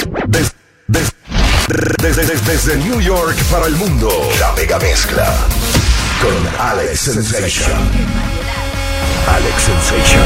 Desde New York para el mundo, la mega mezcla con Alex Sensation. Alex Sensation.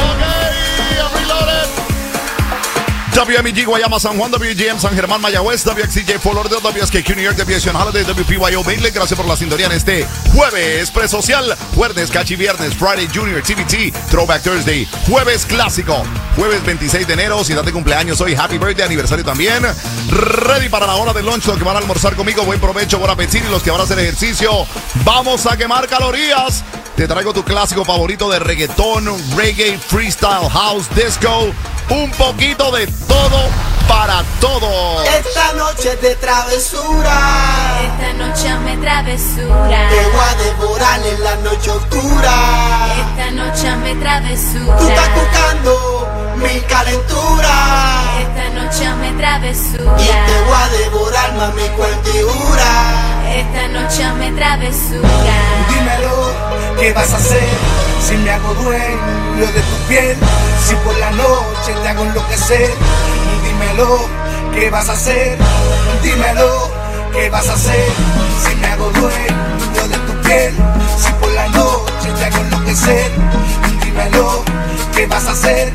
WMEG Guayama, San Juan, WGM, San Germán, Mayagüez, WXCJ, Fort Lauderdale, WSKQ, New York, WSN Holiday, WPYO, Mainland. Gracias por la sintonía en este jueves presocial, jueves cachi viernes, Friday Junior, TBT, Throwback Thursday, jueves clásico, jueves 26 de enero. Si estás de cumpleaños hoy, happy birthday, aniversario también. Ready para la hora del lunch, los que van a almorzar conmigo, buen provecho, buen apetito. Y los que van a hacer ejercicio, vamos a quemar calorías. Te traigo tu clásico favorito de reggaetón, reggae, freestyle, house, disco, un poquito de todo para todo. Esta noche de travesura, esta noche me travesura, te voy a devorar en la noche oscura. Esta noche me travesura, tú estás buscando mi calentura. Esta noche me travesura, y te voy a devorar, mami, cuentidura. Esta noche me travesura. Dímelo, ¿qué vas a hacer? Si me hago dueño de tu piel, si por la noche te hago enloquecer. Dímelo, ¿qué vas a hacer? Dímelo, ¿qué vas a hacer? Si me hago dueño de tu piel, si por la noche te hago enloquecer. Dímelo, ¿qué vas a hacer?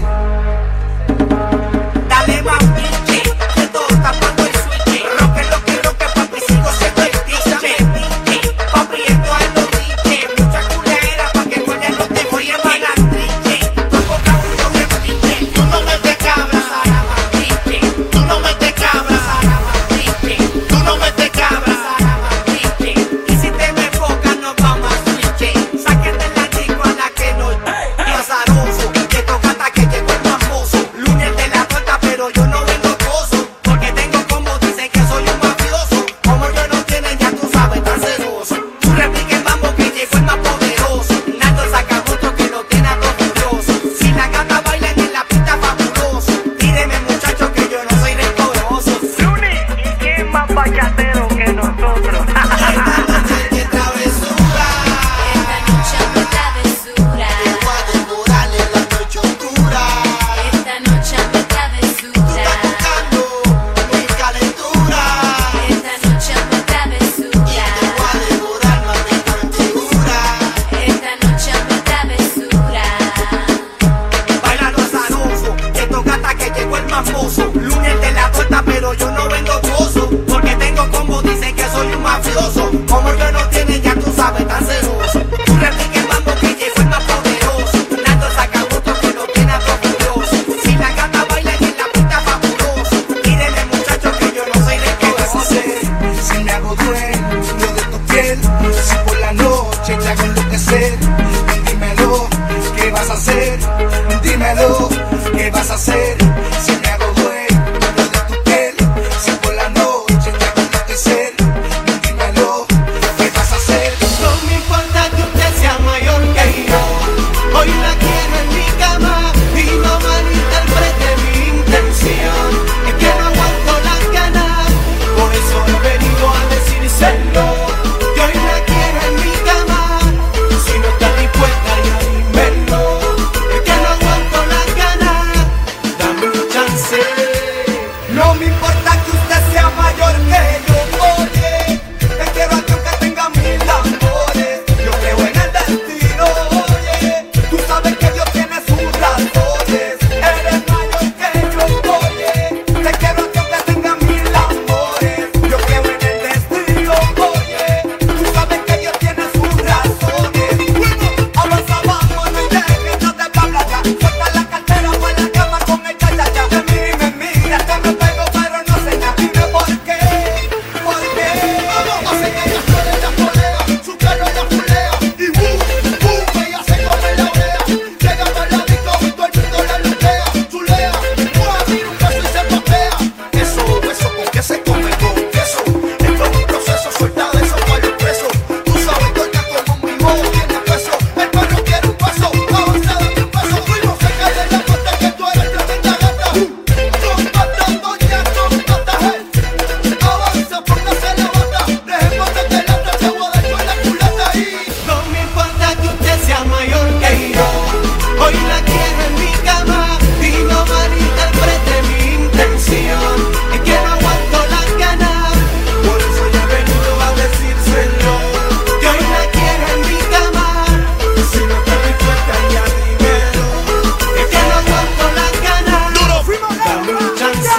Dale más pinche, que todo está tapando el switch. Lo que papi, sigo siendo el DJ. Papi, esto es lo DJ. Mucha culera pa' que cuelgue no te voy a pagar triste. Tu boca uno me pinche, tú no me te cabras, tú no me te cabras, tú no me te cabras. Y si te me enfocas nos vamos a switch. Saquen de la chico a la que no. Y azaroso, que toca hasta que llegó el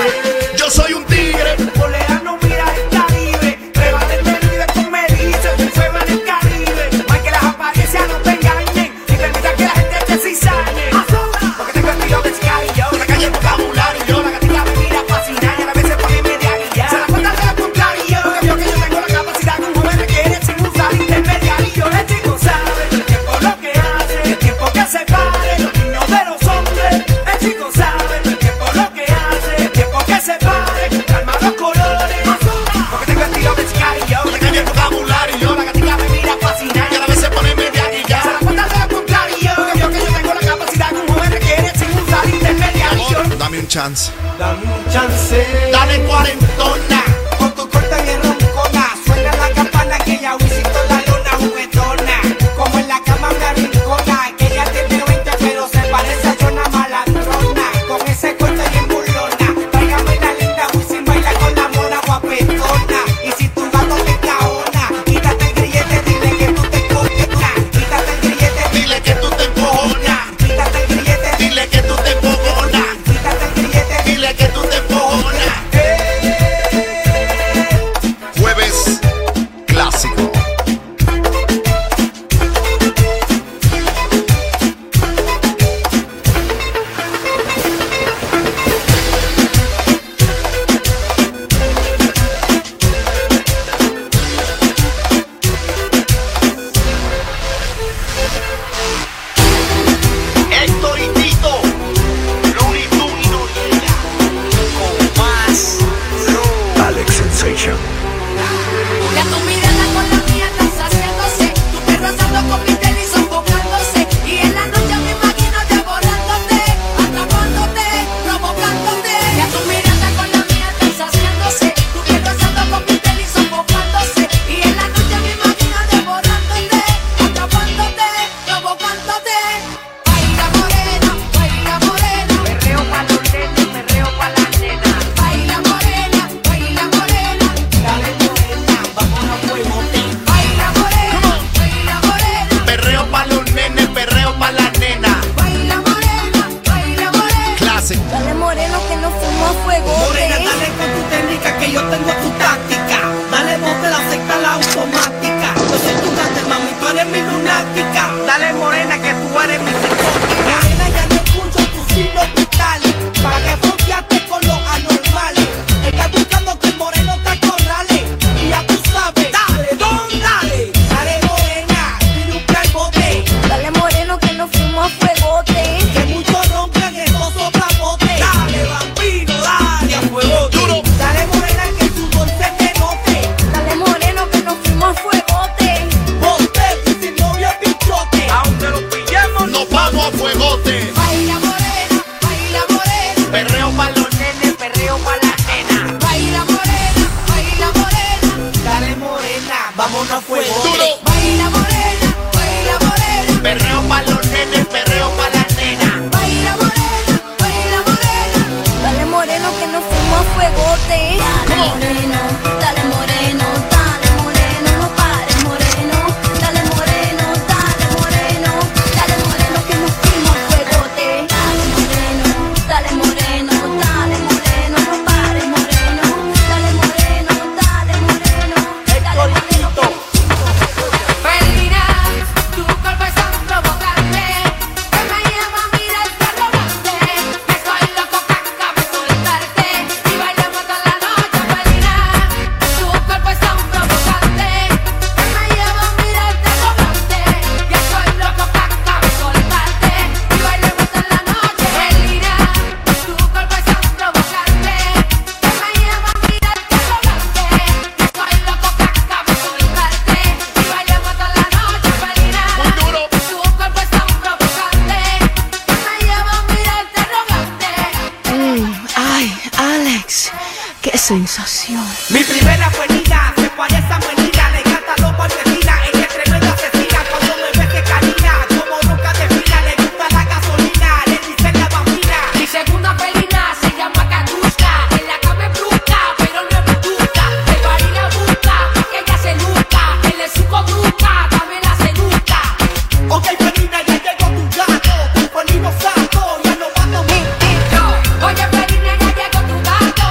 hace. Yo soy un tigre. Polea no mira el Caribe. Prueba del Meridian con Melissa. Se fuego en el Caribe. Más que las apariencias no te engañen. Y permita que la gente te cizañe. Porque tengo estilo de cigarrillo. La calle el vocabulario. La gatita me mira fascinada. Y a veces pone media guía. Se la cuenta de la contrario. Porque vio que yo tengo la capacidad que un joven requiere sin usar intermediario. El chico sabe el tiempo lo que hace. El tiempo que separe los niños de los hombres. El chico sabe el tiempo lo que hace. El tiempo que separe. Calma los colores. Porque tengo estilo de cigarrillo. La calle el vocabulario. La gatita me mira fascinada. Y a veces pone media guía. Se la cuenta de la contrario. Porque vio que yo tengo la capacidad que un joven requiere sin usar intermediario. Amor, dame un chance. Dame un chance. Dale cuarentona. Con tu corta bien roncona. Suena la campana que ya visito la luna juguetona. Como en la cama me arrincona. Que ella tiene 20 pero se parece a Jonah Malandrona. Con ese corte bien burlona. Tráigame la linda Wisin, baila con la mona guapetona. Y si tu gato te caona, quítate el grillete, dile que tú te cojonas. Quítate el grillete, Dile que tú te encojonas. quítate el grillete, Dile que tú te encojonas. quítate el grillete. Dile que tú te encojonas. Jueves clásico. Héctor y Tito, Looney Tunes, con más Alex Sensation. Ya tu mirada con la mía estás haciéndose. Tu perro asando con mi tele y sofocándose. Y en la noche me imagino devorándote, atrapándote, provocándote. Ya tu mirada con la mía estás haciéndose. Tu perro asando con mi tele y sofocándose. Y en la noche me imagino devorándote, atrapándote, provocándote. Baila morena, baila morena. perreo pa' los nenes, perreo pa' las nenas. Baila morena, baila morena. Dale morena, vámonos fuegote. Baila morena, baila morena. Perreo pa' los nenes, perreo pa' la nena. Baila morena, baila morena. Clase. Dale moreno que no fumo a fuego. Morena, dale con tu técnica que yo tengo tu táctica. Dale bote la secta, la automática. Yo soy tu gata, mami, tú eres mi lunática. Dale morena que tú eres mi psicótica. Morena, ya no escucho tus signos vitales. Para que fronteaste con los anormales. Estás buscando que el moreno te acorrale. Y ya tú sabes. Dale, don, dale. Dale morena, tira un bote. Dale moreno que no fumo a fuegote. Que muchos rompen estos soplabotes. Dale, bambino, dale a fuego. Duro. Dale morena que tu dulce te note. Dale moreno que no fumo a fuegote. Bote y sin novio es bichote. Aunque lo pillemos, Nos vamos a fuegote. Baila morena, baila morena. Perreo pa' los nenes, perreo pa' la nena. Baila morena, baila morena. Dale morena, vámonos a fuego. duro. Baila morena, baila morena. Perreo pa' los nenes, perreo pa' la nena. Baila morena, baila morena. Dale moreno que no fumo a fuegote. Dale moreno, dale moreno, dale moreno, no pares moreno. Dale moreno, dale moreno, dale moreno que no fumo a fuegote. Dale moreno, dale moreno, dale moreno, no pares moreno. Dale moreno, dale moreno, dale moreno. Felina, tu cuerpo es tan provocante que me lleva a mirar interrogante. Que estoy loco que acabe soltarte y bailemos toda la noche, Felina. Tu cuerpo es tan provocante que me lleva a mirar interrogante. Que estoy loco que acabe soltarte y bailemos toda la noche, Felina. Tu cuerpo es tan provocante que me lleva a mirar interrogante. Que estoy loco que acabe soltarte y bailemos toda la noche, Felina. Muy duro. Tu cuerpo es tan provocante que me lleva a mirar interrogante. Ay, Alex, qué sensación. Mi primera fue Nina, se parece a Menina, le encanta lo marquesina, ella es tremenda asesina, cuando me ve que camina, como nunca desfila, le gusta la gasolina, le dice la bambina. Mi segunda felina se llama Katushka. En la cama es bruta, pero no es bruta. El party la busca, que ella se luca. Él es su conducta, también la seduca. Ok, Felina, ya llegó tu gato, tu felino santo, ya no va a comer. Oye, felina, ya llegó tu gato.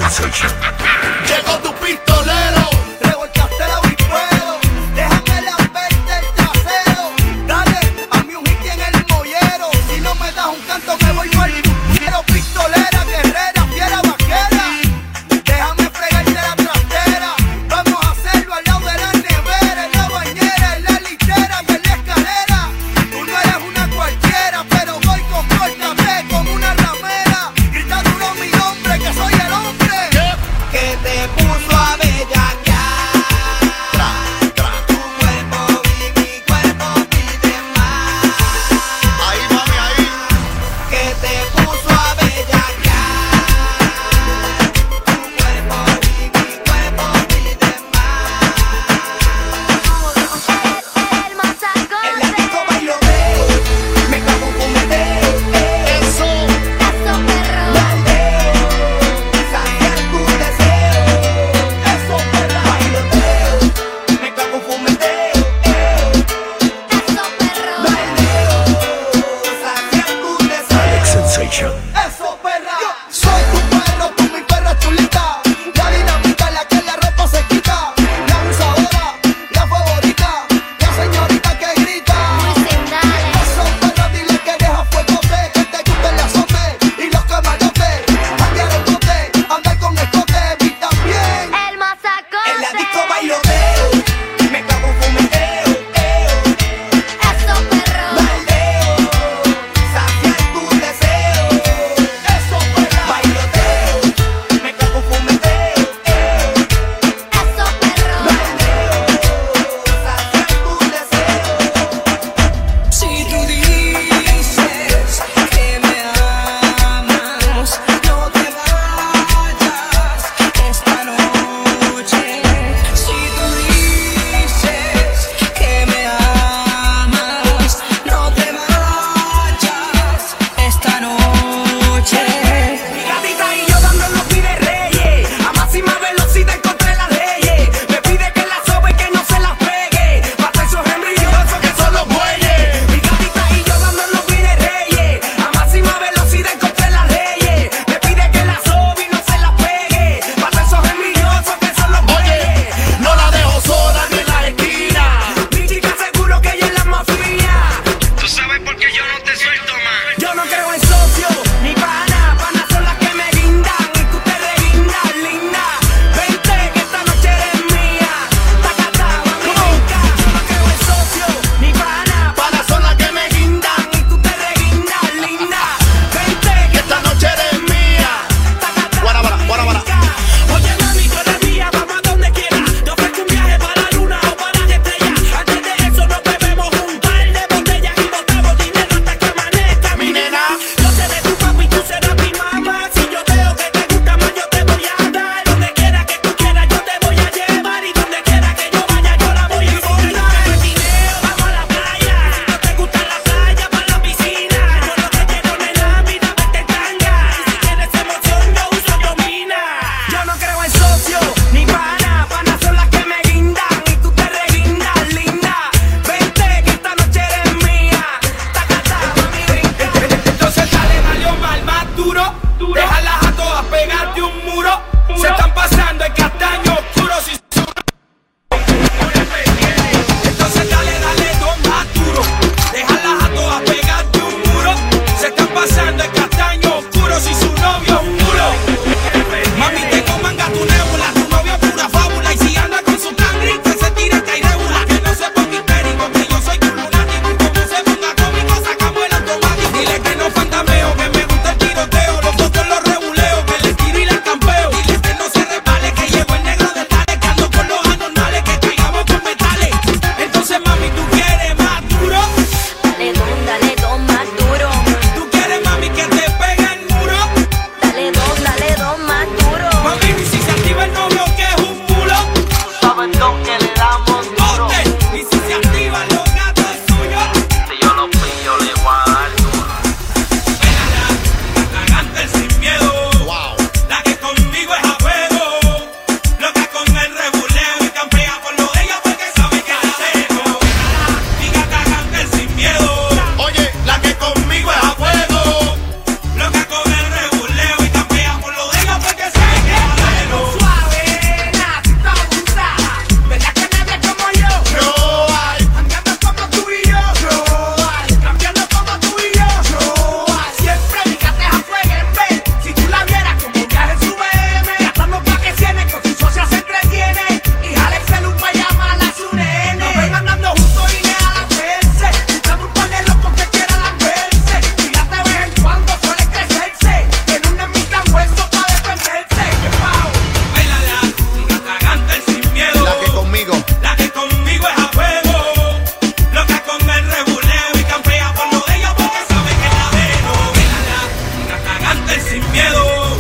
Sensation. Llegó tu pistolero. Revolcaste el avispero, déjame lamberte el trasero. Dale, a mí un hit en el mollero. Si no me das un canto me voy por el puñero. Pistolera, guerrera, fiera, vaquera. Déjame fregarte la trastera. Vamos a hacerlo al lado de la nevera, en la bañera, en la litera y en la escalera. Tú no eres una cualquiera, pero voy compórtate como una ramera. Grita duro mi nombre, que soy el hombre. Que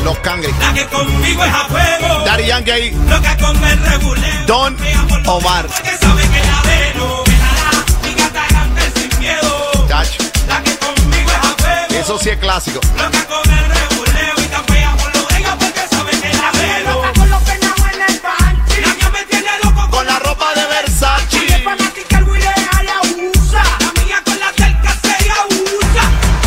Los Cangri. La que conmigo es a fuego. Daddy Yankee. Loca con el reguleo. Don Omar. Que sabe que la veno. Mi gata canta sin miedo. Chacho. La que conmigo es a fuego. Eso sí es clásico. Loca con el reguleo y tan fea por lo de ella porque sabe que la veno. Loca con los penados en el panty. La mía me tiene loco Con la ropa de Versace. Es fanática, el Willy la usa. la mía con la del casella usa.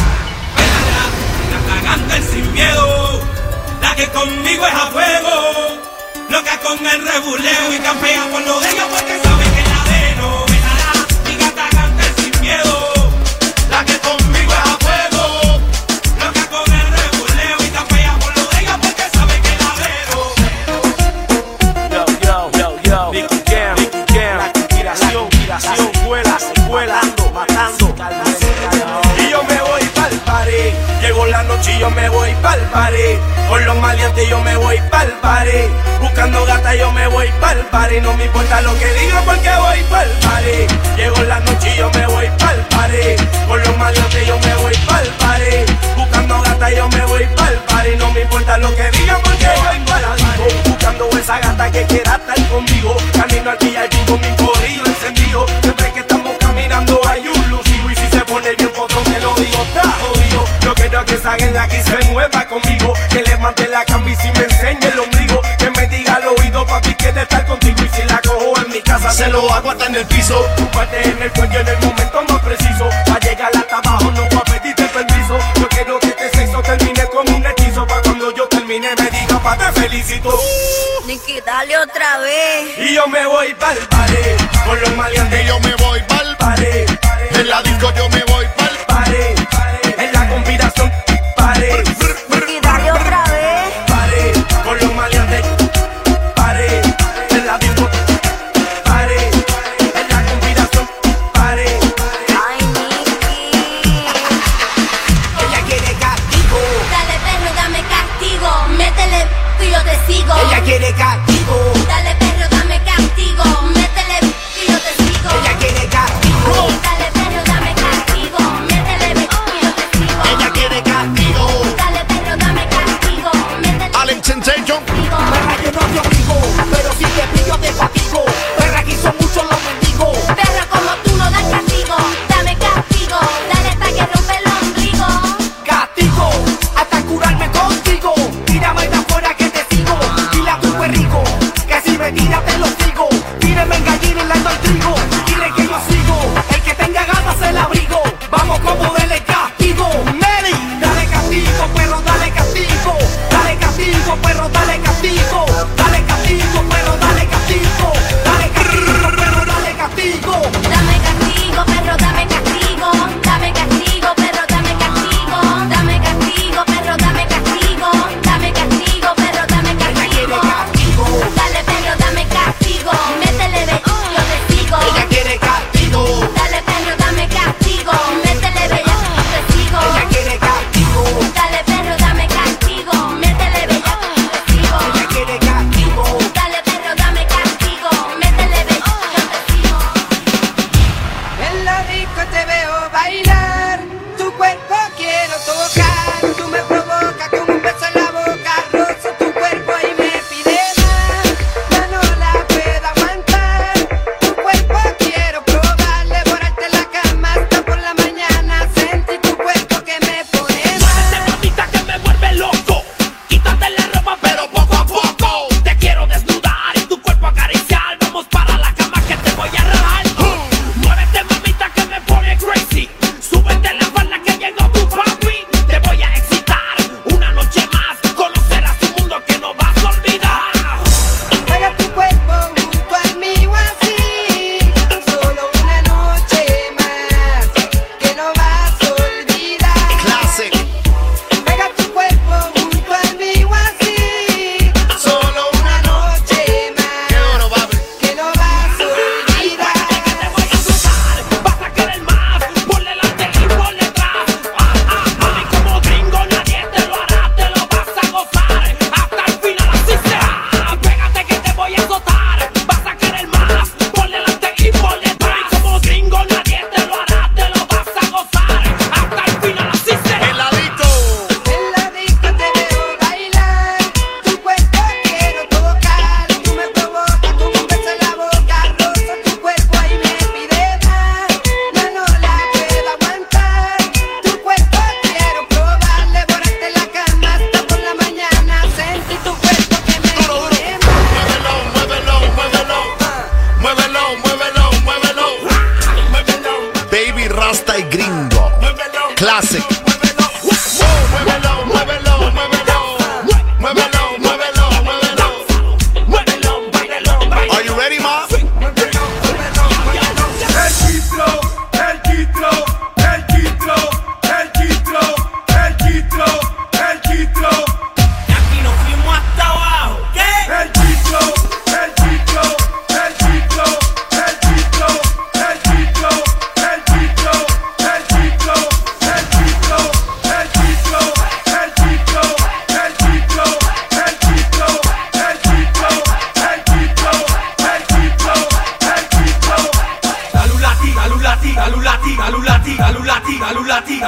La cagante sin miedo. La que conmigo es a fuego. Loca con el rebuleo y tan fea por lo de ella porque sabe que la veno. Mi gata canta sin miedo. La que conmigo es a fuego. Loca con el rebuleo y tan fea por lo de ella porque sabe que la veno. Yo, Nicky Jam, la conspiración, vuela, matando. Y yo me voy pa'l party, llegó la noche y yo me voy pa'l party. Con los maleantes yo me voy pa'l party, buscando gata yo me voy pa'l party. No me importa lo que digan porque voy pa'l party. Llegó la noche y yo me voy pa'l party, con los maleantes yo me voy pa'l party, buscando gata yo me voy pa'l party. No me importa lo que digan porque voy pa'l party, buscando esa gata que quiera estar conmigo. Camino al VIP con mi corillo encendido, siempre que estamos caminando hay un lucido. Y si se pone bien potón te lo digo, está jodido. Yo quiero que esa en la que se mueva conmigo, que le mande la camisa y me enseñe el ombligo, que me diga al oído papi quiere estar contigo. Y si la cojo en mi casa se lo hago hasta en el piso. Tú partes en el cuello en el momento más preciso, pa' llegar hasta abajo no pa' pedirte permiso. Yo quiero que este sexo termine como un hechizo, pa' cuando yo termine me diga pa' te felicito. Nicky, dale otra vez. Y yo me voy pa'l party, con los maleantes Y yo me voy pa'l party. En la disco yo me voy pa'l Party, en la conspiración party. Nicky, dale otra vez. Party, con los maleantes party, en la disco party, en la conspiración party. Ay, Nicky. Ella quiere castigo. Dale, perro, dame castigo. Métele y yo te sigo. Ella quiere castigo. Dale, perro, dame castigo. Métele y yo te sigo. Ella quiere castigo. Dale, perro, dame castigo. Métele y yo te sigo. Ella quiere castigo. Dale, perro, dame castigo. Métele Alex Sensation. Perra, yo no te obligo, pero si te pillo te fatigo. Perra, aquí son muchos los mendigos. Perro como tú no das castigo. Dame castigo. Dale hasta que rompe el ombligo. Castigo, hasta curarme contigo. Tírame de afuera que te sigo. Dile a tu perrico que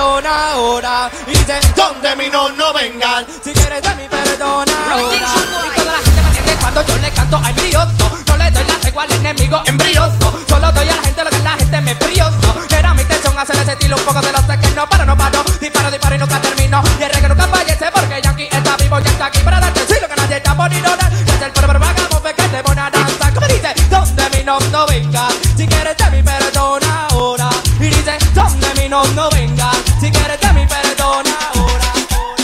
perdona ahora. Y dice, donde mi no vengan. Si quieres de mi perdona ahora. Y toda la gente me entiende cuando yo le canto al brioso. No le doy la tregua al enemigo embrioso. Solo doy a la gente lo que la gente me brioso. Era mi intención hacer ese estilo un poco de los que no paro, no paro. Disparo y nunca termino. Y el reggae nunca fallece porque Yankee está vivo y está aquí para darte sí lo que nadie está poniendo. Desde el pueblo vagamos que te pone a danzar. Como dice, donde mi no venga. Si quieres de mi perdona ahora. Y dice, donde mi no venga. Si quieres de mi perdona ahora.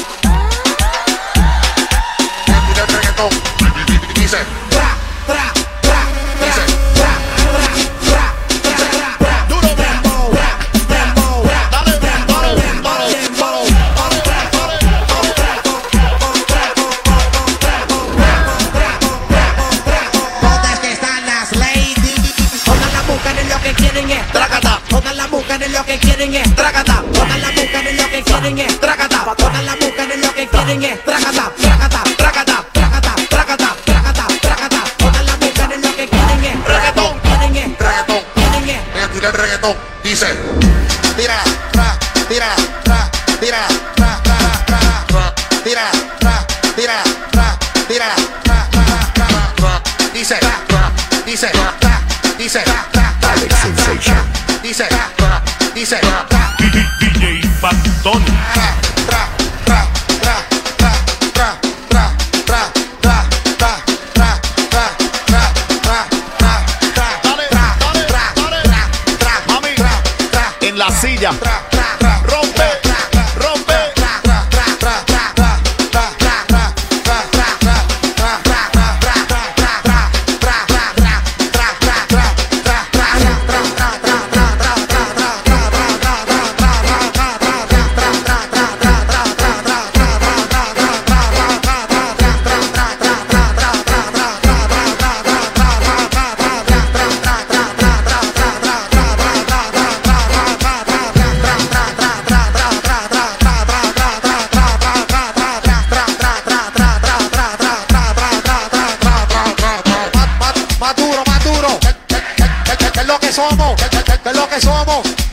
El reggaetón dice tra, tra, tra, dice tra, tra, tra, tra, tra. Duro dembow, dembow, dale dembow, dembow, dembow. ¿Dónde que están las ladies? Pongan la boca en lo que quieren es tracata. Pongan la boca en lo que quieren es tracata. Pongan la boca en lo que quieren es tracata. Pongan la boca en lo que quieren es tracata. Tracata, tracata, tracata, tracata, tracata, tracata. Pongan la boca en lo que quieren es Reggaetón, quieren es reggaetón. quieren es. Voy a tirar el reggaetón. Dice tira, tra, tira, tra, tira, tra, tra, tra, tra. Tira, tra, tira, tra, tira, tra, tra, tra, tra. Dice tra, tra, dice tra, dice tra, tra, tra, Alex Sensation. dice tra, dice tra, DJ Pantón. tra, tra, tra, tra, tra, tra, tra, tra, tra, tra, tra, tra, tra, tra, tra, tra. Dale, Tra, dale, tra, dale. tra, tra, Mami, tra, tra, en la silla. tra, tra, tra. Rompe, rompe. Más duro, que es lo que somos, que es lo que somos.